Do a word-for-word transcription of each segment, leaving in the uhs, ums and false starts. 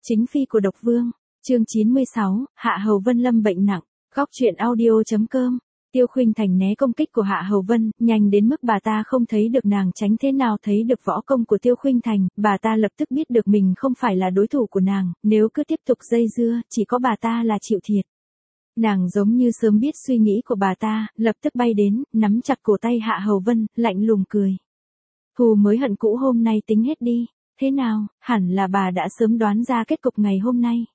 Chính phi của độc vương, chương chín mươi sáu, Hạ Hầu Vân lâm bệnh nặng, góc truyện audio.com. Tiêu Khuynh Thành né công kích của Hạ Hầu Vân, nhanh đến mức bà ta không thấy được nàng tránh thế nào thấy được võ công của Tiêu Khuynh Thành, bà ta lập tức biết được mình không phải là đối thủ của nàng, nếu cứ tiếp tục dây dưa, chỉ có bà ta là chịu thiệt. Nàng giống như sớm biết suy nghĩ của bà ta, lập tức bay đến, nắm chặt cổ tay Hạ Hầu Vân, lạnh lùng cười. Thù mới hận cũ hôm nay tính hết đi, thế nào, hẳn là bà đã sớm đoán ra kết cục ngày hôm nay.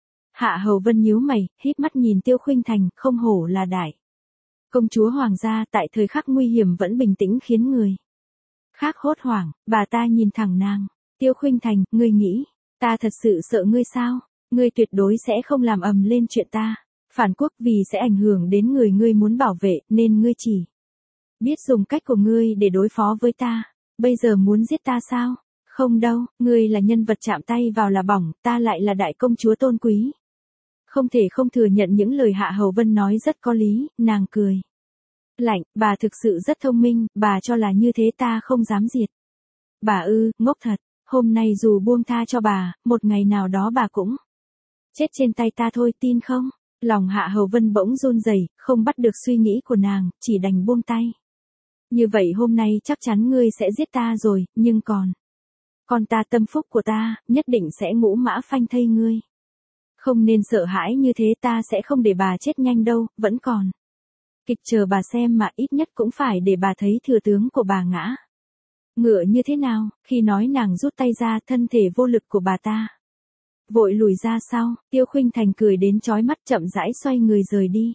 Hạ Hầu Vân nhíu mày, híp mắt nhìn Tiêu Khuynh Thành, không hổ là đại công chúa hoàng gia, tại thời khắc nguy hiểm vẫn bình tĩnh khiến người khác hốt hoảng. Bà ta nhìn thẳng nàng. Tiêu Khuynh Thành, ngươi nghĩ, ta thật sự sợ ngươi sao? Ngươi tuyệt đối sẽ không làm ầm lên chuyện ta. Phản quốc vì sẽ ảnh hưởng đến người ngươi muốn bảo vệ, nên ngươi chỉ biết dùng cách của ngươi để đối phó với ta. Bây giờ muốn giết ta sao? Không đâu, ngươi là nhân vật chạm tay vào là bỏng, ta lại là đại công chúa tôn quý. Không thể không thừa nhận những lời Hạ Hầu Vân nói rất có lý, nàng cười lạnh, bà thực sự rất thông minh, bà cho là như thế ta không dám diệt bà ư, ngốc thật, hôm nay dù buông tha cho bà, một ngày nào đó bà cũng chết trên tay ta thôi, tin không? Lòng Hạ Hầu Vân bỗng run rẩy, không bắt được suy nghĩ của nàng, chỉ đành buông tay. Như vậy hôm nay chắc chắn ngươi sẽ giết ta rồi, nhưng còn còn ta tâm phúc của ta, nhất định sẽ ngũ mã phanh thây ngươi. Không nên sợ hãi như thế, ta sẽ không để bà chết nhanh đâu, vẫn còn kịch chờ bà xem mà, ít nhất cũng phải để bà thấy thừa tướng của bà ngã ngựa như thế nào. Khi nói nàng rút tay ra, thân thể vô lực của bà ta vội lùi ra sau. Tiêu Khuynh Thành cười đến chói mắt, chậm rãi xoay người rời đi.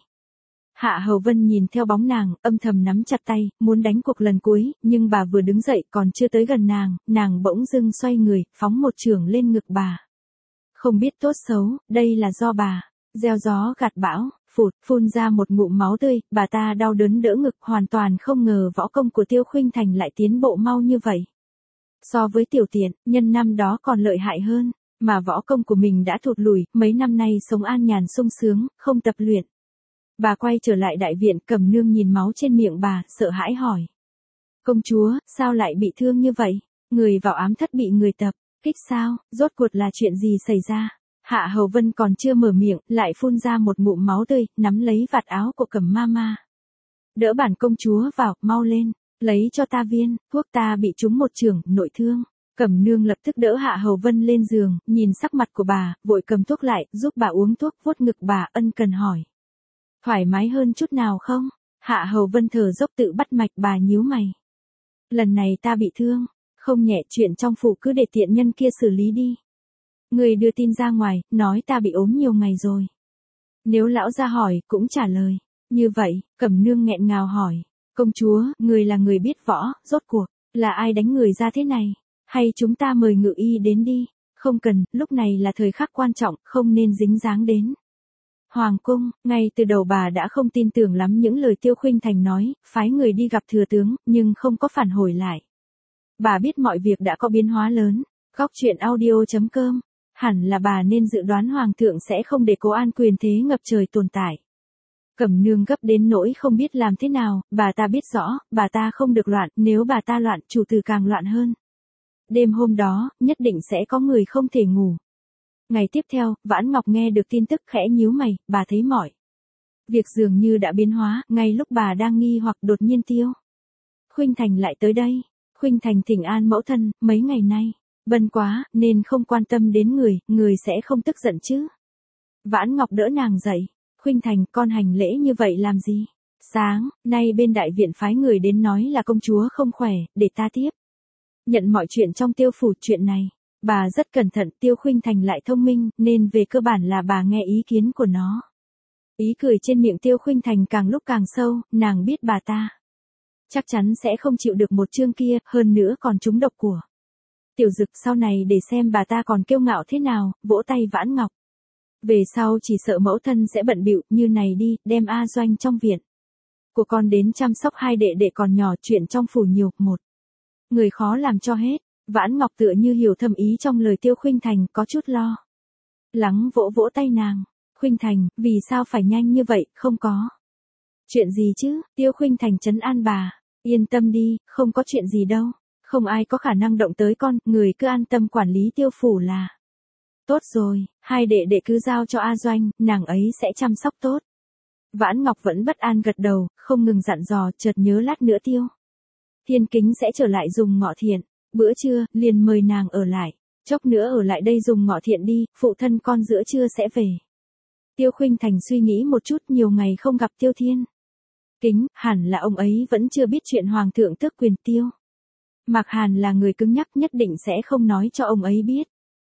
Hạ Hầu Vân nhìn theo bóng nàng, âm thầm nắm chặt tay, muốn đánh cuộc lần cuối, nhưng bà vừa đứng dậy còn chưa tới gần nàng, nàng bỗng dưng xoay người, phóng một chưởng lên ngực bà. Không biết tốt xấu, đây là do bà gieo gió gặt bão, phụt, phun ra một ngụm máu tươi, bà ta đau đớn đỡ ngực, hoàn toàn không ngờ võ công của Tiêu Khuynh Thành lại tiến bộ mau như vậy. So với tiểu tiện, nhân năm đó còn lợi hại hơn, mà võ công của mình đã thụt lùi, mấy năm nay sống an nhàn sung sướng, không tập luyện. Bà quay trở lại đại viện, Cẩm Nương nhìn máu trên miệng bà, sợ hãi hỏi. Công chúa, sao lại bị thương như vậy? Người vào ám thất bị người tập kích sao? Rốt cuộc là chuyện gì xảy ra? Hạ Hầu Vân còn chưa mở miệng, lại phun ra một ngụm máu tươi, nắm lấy vạt áo của Cẩm Mama. Đỡ bản công chúa vào, mau lên, lấy cho ta viên thuốc, ta bị trúng một chưởng, nội thương. Cẩm Nương lập tức đỡ Hạ Hầu Vân lên giường, nhìn sắc mặt của bà, vội cầm thuốc lại, giúp bà uống thuốc, vuốt ngực bà, ân cần hỏi. Thoải mái hơn chút nào không? Hạ Hầu Vân thở dốc tự bắt mạch, bà nhíu mày. Lần này ta bị thương, không nhẹ, chuyện trong phủ cứ để tiện nhân kia xử lý đi. Người đưa tin ra ngoài, nói ta bị ốm nhiều ngày rồi. Nếu lão ra hỏi, cũng trả lời. Như vậy, Cẩm Nương nghẹn ngào hỏi. Công chúa, người là người biết võ, rốt cuộc, là ai đánh người ra thế này? Hay chúng ta mời ngự y đến đi? Không cần, lúc này là thời khắc quan trọng, không nên dính dáng đến Hoàng cung. Ngay từ đầu bà đã không tin tưởng lắm những lời Tiêu Khuynh Thành nói, phái người đi gặp thừa tướng, nhưng không có phản hồi lại. Bà biết mọi việc đã có biến hóa lớn. Góc truyện audio.com. Hẳn là bà nên dự đoán Hoàng thượng sẽ không để Cố An quyền thế ngập trời tồn tại. Cẩm Nương gấp đến nỗi không biết làm thế nào, bà ta biết rõ, bà ta không được loạn, nếu bà ta loạn, chủ tử càng loạn hơn. Đêm hôm đó, nhất định sẽ có người không thể ngủ. Ngày tiếp theo, Vãn Ngọc nghe được tin tức khẽ nhíu mày, bà thấy mọi việc dường như đã biến hóa, ngay lúc bà đang nghi hoặc đột nhiên Tiêu Khuynh Thành lại tới đây. Khuynh Thành thỉnh an mẫu thân, mấy ngày nay bận quá, nên không quan tâm đến người, người sẽ không tức giận chứ? Vãn Ngọc đỡ nàng dậy. Khuynh Thành, con hành lễ như vậy làm gì? Sáng, nay bên đại viện phái người đến nói là công chúa không khỏe, để ta tiếp nhận mọi chuyện trong Tiêu phủ. Chuyện này, bà rất cẩn thận, Tiêu Khuynh Thành lại thông minh, nên về cơ bản là bà nghe ý kiến của nó. Ý cười trên miệng Tiêu Khuynh Thành càng lúc càng sâu, nàng biết bà ta chắc chắn sẽ không chịu được một chương kia, hơn nữa còn trúng độc của Tiểu Dực, sau này để xem bà ta còn kiêu ngạo thế nào. Vỗ tay Vãn Ngọc. Về sau chỉ sợ mẫu thân sẽ bận bịu, như này đi, đem A Doanh trong viện của con đến chăm sóc hai đệ đệ còn nhỏ, chuyện trong phủ nhiều, một người khó làm cho hết. Vãn Ngọc tựa như hiểu thâm ý trong lời Tiêu Khuynh Thành, có chút lo lắng vỗ vỗ tay nàng. Khuynh Thành, vì sao phải nhanh như vậy, không có chuyện gì chứ? Tiêu Khuynh Thành trấn an bà. Yên tâm đi, không có chuyện gì đâu. Không ai có khả năng động tới con, người cứ an tâm quản lý Tiêu phủ là Tốt rồi, hai đệ đệ cứ giao cho A Doanh, nàng ấy sẽ chăm sóc tốt. Vãn Ngọc vẫn bất an gật đầu, không ngừng dặn dò, chợt nhớ lát nữa Tiêu Thiên Kính sẽ trở lại dùng ngọ thiện. Bữa trưa, liền mời nàng ở lại. Chốc nữa ở lại đây dùng ngọ thiện đi, phụ thân con giữa trưa sẽ về. Tiêu Khuynh Thành suy nghĩ một chút, nhiều ngày không gặp Tiêu Thiên Kính, hẳn là ông ấy vẫn chưa biết chuyện Hoàng thượng tước quyền Tiêu Mạc Hàn là người cứng nhắc, nhất định sẽ không nói cho ông ấy biết.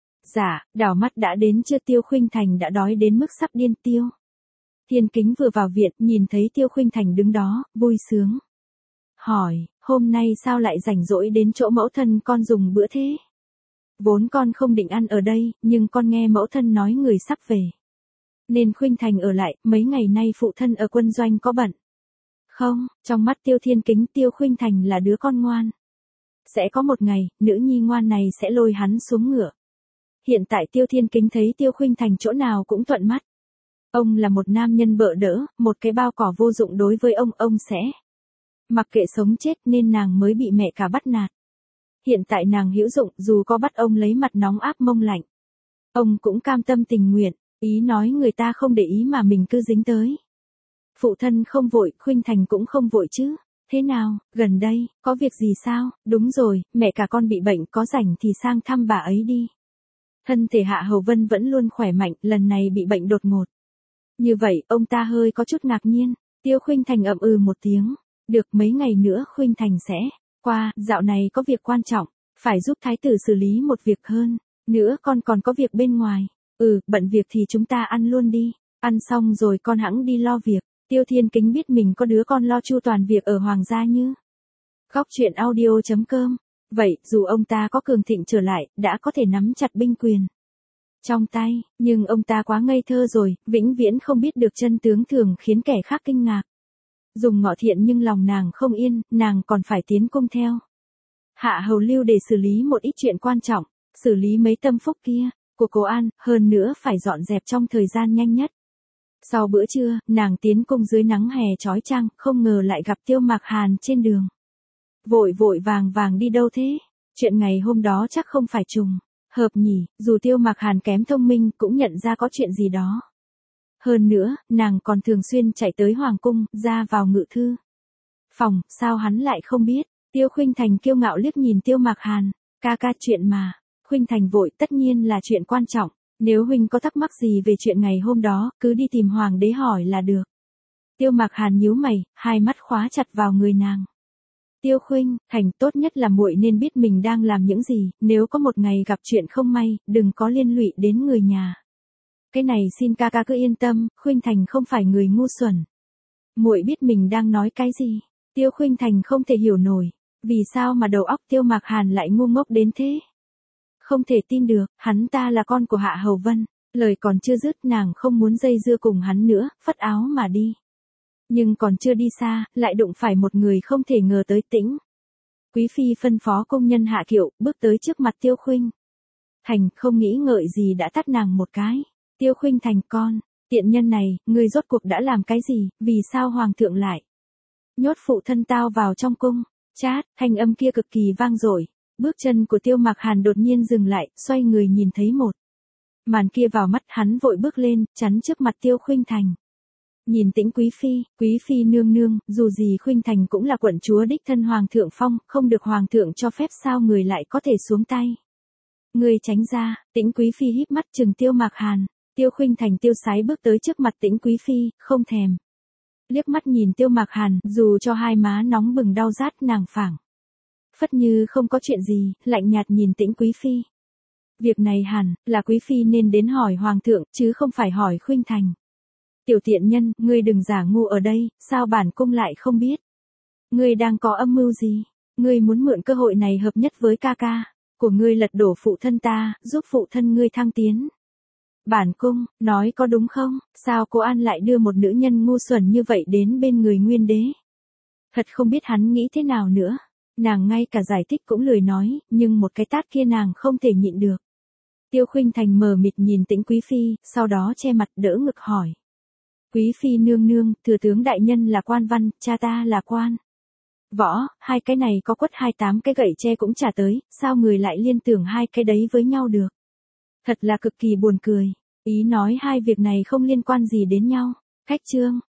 Dạ, đảo mắt đã đến chưa? Tiêu Khuynh Thành đã đói đến mức sắp điên. Tiêu Thiên Kính vừa vào viện, nhìn thấy Tiêu Khuynh Thành đứng đó, vui sướng. Hỏi, hôm nay sao lại rảnh rỗi đến chỗ mẫu thân con dùng bữa thế? Vốn con không định ăn ở đây, nhưng con nghe mẫu thân nói người sắp về. Nên Khuynh Thành ở lại, mấy ngày nay phụ thân ở quân doanh có bận. Không, trong mắt Tiêu Thiên Kính, Tiêu Khuynh Thành là đứa con ngoan. Sẽ có một ngày, nữ nhi ngoan này sẽ lôi hắn xuống ngựa. Hiện tại Tiêu Thiên Kính thấy Tiêu Khuynh Thành chỗ nào cũng thuận mắt. Ông là một nam nhân bợ đỡ, một cái bao cỏ vô dụng đối với ông, ông sẽ mặc kệ sống chết, nên nàng mới bị mẹ cả bắt nạt. Hiện tại nàng hữu dụng, dù có bắt ông lấy mặt nóng áp mông lạnh, ông cũng cam tâm tình nguyện, ý nói người ta không để ý mà mình cứ dính tới. Phụ thân không vội, Khuynh Thành cũng không vội chứ. Thế nào, gần đây, có việc gì sao? Đúng rồi, mẹ cả con bị bệnh, có rảnh thì sang thăm bà ấy đi. Thân thể Hạ Hầu Vân vẫn luôn khỏe mạnh, lần này bị bệnh đột ngột. Như vậy, ông ta hơi có chút ngạc nhiên. Tiêu Khuynh Thành ậm ừ một tiếng. Được, mấy ngày nữa Khuynh Thành sẽ qua, dạo này có việc quan trọng, phải giúp thái tử xử lý một việc, hơn nữa con còn có việc bên ngoài. Ừ, bận việc thì chúng ta ăn luôn đi, ăn xong rồi con hẵng đi lo việc. Tiêu Thiên Kính biết mình có đứa con lo chu toàn việc ở hoàng gia như. Góc truyện audio chấm com. Vậy, dù ông ta có cường thịnh trở lại, đã có thể nắm chặt binh quyền trong tay, nhưng ông ta quá ngây thơ rồi, vĩnh viễn không biết được chân tướng, thường khiến kẻ khác kinh ngạc. Dùng ngọ thiện nhưng lòng nàng không yên, nàng còn phải tiến cung theo Hạ Hầu Lưu để xử lý một ít chuyện quan trọng, xử lý mấy tâm phúc kia của Cố An, hơn nữa phải dọn dẹp trong thời gian nhanh nhất. Sau bữa trưa, nàng tiến cung dưới nắng hè chói chang, không ngờ lại gặp Tiêu Mạc Hàn trên đường. Vội vội vàng vàng đi đâu thế? Chuyện ngày hôm đó chắc không phải trùng hợp nhỉ, dù Tiêu Mạc Hàn kém thông minh cũng nhận ra có chuyện gì đó. Hơn nữa, nàng còn thường xuyên chạy tới hoàng cung, ra vào ngự thư phòng, sao hắn lại không biết? Tiêu Khuynh Thành kiêu ngạo liếc nhìn Tiêu Mạc Hàn, ca ca, chuyện mà. Khuynh Thành vội, tất nhiên là chuyện quan trọng, nếu huynh có thắc mắc gì về chuyện ngày hôm đó, cứ đi tìm hoàng đế hỏi là được. Tiêu Mạc Hàn nhíu mày, hai mắt khóa chặt vào người nàng. Tiêu Khuynh Thành, tốt nhất là muội nên biết mình đang làm những gì, nếu có một ngày gặp chuyện không may, đừng có liên lụy đến người nhà. Cái này xin ca ca cứ yên tâm, Khuynh Thành không phải người ngu xuẩn. Muội biết mình đang nói cái gì. Tiêu Khuynh Thành không thể hiểu nổi, vì sao mà đầu óc Tiêu Mạc Hàn lại ngu ngốc đến thế. Không thể tin được, hắn ta là con của Hạ Hầu Vân. Lời còn chưa dứt, nàng không muốn dây dưa cùng hắn nữa, phất áo mà đi. Nhưng còn chưa đi xa, lại đụng phải một người không thể ngờ tới. Tĩnh Quý Phi phân phó công nhân hạ kiệu, bước tới trước mặt Tiêu Khuynh Thành, không nghĩ ngợi gì đã tát nàng một cái. Tiêu Khuynh Thành, con tiện nhân này, ngươi rốt cuộc đã làm cái gì, vì sao hoàng thượng lại nhốt phụ thân tao vào trong cung? Chát, thanh âm kia cực kỳ vang dội. Bước chân của Tiêu Mạc Hàn đột nhiên dừng lại, xoay người nhìn thấy một màn kia vào mắt, hắn vội bước lên, chắn trước mặt Tiêu Khuynh Thành. Nhìn Tĩnh Quý Phi, Quý Phi nương nương, dù gì Khuynh Thành cũng là quận chúa đích thân hoàng thượng phong, không được hoàng thượng cho phép, sao người lại có thể xuống tay? Người tránh ra. Tĩnh Quý Phi híp mắt trừng Tiêu Mạc Hàn. Tiêu Khuynh Thành tiêu sái bước tới trước mặt Tĩnh Quý Phi, không thèm liếc mắt nhìn Tiêu Mạc Hàn, dù cho hai má nóng bừng đau rát, nàng phảng phất như không có chuyện gì, lạnh nhạt nhìn Tĩnh Quý Phi. Việc này hẳn là Quý Phi nên đến hỏi hoàng thượng, chứ không phải hỏi Khuynh Thành. Tiểu tiện nhân, ngươi đừng giả ngu ở đây, sao bản cung lại không biết? Ngươi đang có âm mưu gì? Ngươi muốn mượn cơ hội này hợp nhất với ca ca của ngươi lật đổ phụ thân ta, giúp phụ thân ngươi thăng tiến. Bản cung, nói có đúng không? Sao Cố An lại đưa một nữ nhân ngu xuẩn như vậy đến bên người nguyên đế? Thật không biết hắn nghĩ thế nào nữa. Nàng ngay cả giải thích cũng lười nói, nhưng một cái tát kia nàng không thể nhịn được. Tiêu Khuynh Thành mờ mịt nhìn Tĩnh Quý Phi, sau đó che mặt đỡ ngực hỏi. Quý Phi nương nương, thừa tướng đại nhân là quan văn, cha ta là quan võ, hai cái này có quất hai tám cái gậy tre cũng trả tới, sao người lại liên tưởng hai cái đấy với nhau được? Thật là cực kỳ buồn cười. Ý nói hai việc này không liên quan gì đến nhau. Khách Trương.